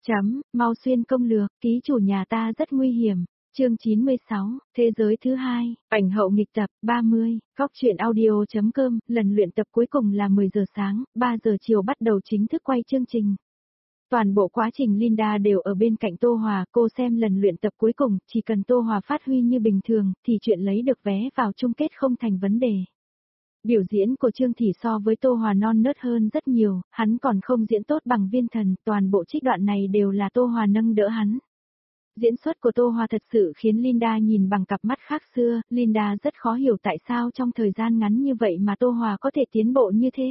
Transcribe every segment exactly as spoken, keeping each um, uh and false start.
Chấm, mau xuyên công lược, ký chủ nhà ta rất nguy hiểm. Chương chín mươi sáu, Thế giới thứ hai, ảnh hậu nghịch tập, ba mươi, góc truyện audio.com, lần luyện tập cuối cùng là mười giờ sáng, ba giờ chiều bắt đầu chính thức quay chương trình. Toàn bộ quá trình Linda đều ở bên cạnh Tô Hòa, cô xem lần luyện tập cuối cùng, chỉ cần Tô Hòa phát huy như bình thường, thì chuyện lấy được vé vào chung kết không thành vấn đề. Biểu diễn của Trương Thị so với Tô Hòa non nớt hơn rất nhiều, hắn còn không diễn tốt bằng Viên Thần, toàn bộ trích đoạn này đều là Tô Hòa nâng đỡ hắn. Diễn xuất của Tô Hòa thật sự khiến Linda nhìn bằng cặp mắt khác xưa, Linda rất khó hiểu tại sao trong thời gian ngắn như vậy mà Tô Hòa có thể tiến bộ như thế.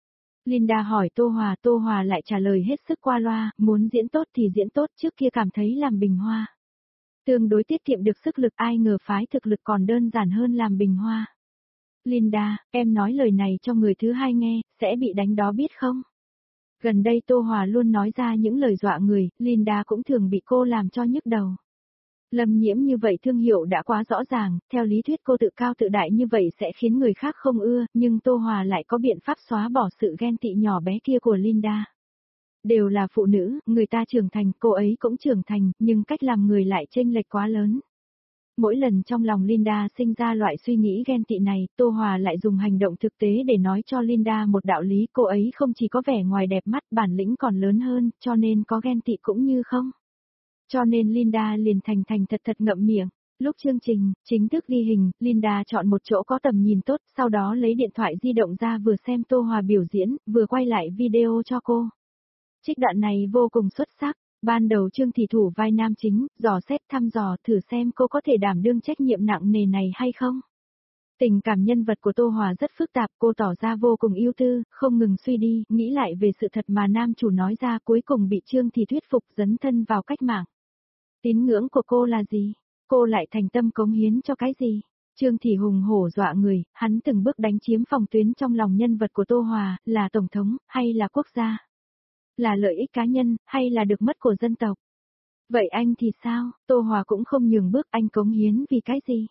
Linda hỏi Tô Hòa, Tô Hòa lại trả lời hết sức qua loa, muốn diễn tốt thì diễn tốt, trước kia cảm thấy làm bình hoa. Tương đối tiết kiệm được sức lực, ai ngờ phái thực lực còn đơn giản hơn làm bình hoa. Linda, em nói lời này cho người thứ hai nghe, sẽ bị đánh đó biết không? Gần đây Tô Hòa luôn nói ra những lời dọa người, Linda cũng thường bị cô làm cho nhức đầu. Lâm Nhiễm như vậy thương hiệu đã quá rõ ràng, theo lý thuyết cô tự cao tự đại như vậy sẽ khiến người khác không ưa, nhưng Tô Hòa lại có biện pháp xóa bỏ sự ghen tị nhỏ bé kia của Linda. Đều là phụ nữ, người ta trưởng thành, cô ấy cũng trưởng thành, nhưng cách làm người lại chênh lệch quá lớn. Mỗi lần trong lòng Linda sinh ra loại suy nghĩ ghen tị này, Tô Hòa lại dùng hành động thực tế để nói cho Linda một đạo lý, cô ấy không chỉ có vẻ ngoài đẹp mắt, bản lĩnh còn lớn hơn, cho nên có ghen tị cũng như không. Cho nên Linda liền thành thành thật thật ngậm miệng. Lúc chương trình chính thức ghi hình, Linda chọn một chỗ có tầm nhìn tốt, sau đó lấy điện thoại di động ra vừa xem Tô Hòa biểu diễn, vừa quay lại video cho cô. Trích đoạn này vô cùng xuất sắc. Ban đầu Trương Thị thủ vai nam chính, dò xét thăm dò thử xem cô có thể đảm đương trách nhiệm nặng nề này hay không. Tình cảm nhân vật của Tô Hòa rất phức tạp, cô tỏ ra vô cùng ưu tư, không ngừng suy đi, nghĩ lại về sự thật mà nam chủ nói ra, cuối cùng bị Trương Thị thuyết phục dấn thân vào cách mạng. Tín ngưỡng của cô là gì? Cô lại thành tâm cống hiến cho cái gì? Trương Thị hùng hổ dọa người, hắn từng bước đánh chiếm phòng tuyến trong lòng nhân vật của Tô Hòa, là tổng thống, hay là quốc gia? Là lợi ích cá nhân, hay là được mất của dân tộc? Vậy anh thì sao? Tô Hòa cũng không nhường bước, anh cống hiến vì cái gì?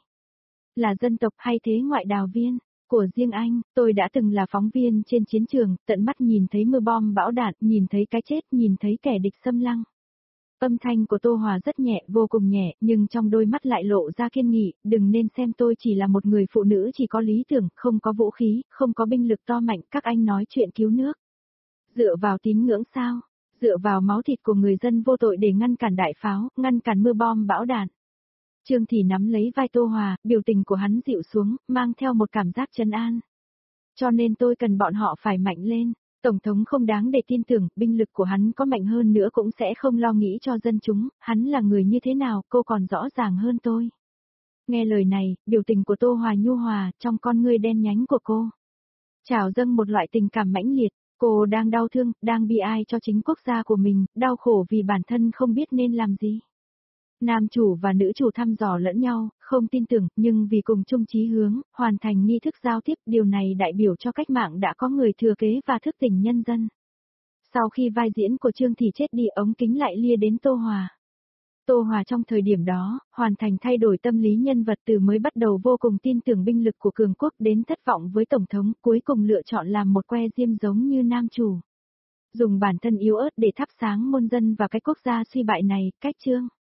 Là dân tộc hay thế ngoại đào viên? Của riêng anh, tôi đã từng là phóng viên trên chiến trường, tận mắt nhìn thấy mưa bom bão đạn, nhìn thấy cái chết, nhìn thấy kẻ địch xâm lăng. Âm thanh của Tô Hòa rất nhẹ, vô cùng nhẹ, nhưng trong đôi mắt lại lộ ra kiên nghị, đừng nên xem tôi chỉ là một người phụ nữ chỉ có lý tưởng, không có vũ khí, không có binh lực to mạnh, các anh nói chuyện cứu nước. Dựa vào tín ngưỡng sao? Dựa vào máu thịt của người dân vô tội để ngăn cản đại pháo, ngăn cản mưa bom bão đạn. Trương Thị nắm lấy vai Tô Hòa, biểu tình của hắn dịu xuống, mang theo một cảm giác trấn an. Cho nên tôi cần bọn họ phải mạnh lên. Tổng thống không đáng để tin tưởng, binh lực của hắn có mạnh hơn nữa cũng sẽ không lo nghĩ cho dân chúng, hắn là người như thế nào, cô còn rõ ràng hơn tôi. Nghe lời này, biểu tình của Tô Hòa nhu hòa, trong con ngươi đen nhánh của cô trào dâng một loại tình cảm mãnh liệt. Cô đang đau thương, đang bi ai cho chính quốc gia của mình, đau khổ vì bản thân không biết nên làm gì. Nam chủ và nữ chủ thăm dò lẫn nhau, không tin tưởng, nhưng vì cùng chung chí hướng, hoàn thành nghi thức giao tiếp, điều này đại biểu cho cách mạng đã có người thừa kế và thức tỉnh nhân dân. Sau khi vai diễn của Trương Thị chết đi, ống kính lại lia đến Tô Hòa. Tô Hòa trong thời điểm đó, hoàn thành thay đổi tâm lý nhân vật từ mới bắt đầu vô cùng tin tưởng binh lực của cường quốc đến thất vọng với Tổng thống, cuối cùng lựa chọn làm một que diêm giống như nam chủ. Dùng bản thân yếu ớt để thắp sáng muôn dân và cái quốc gia suy bại này, cách chương.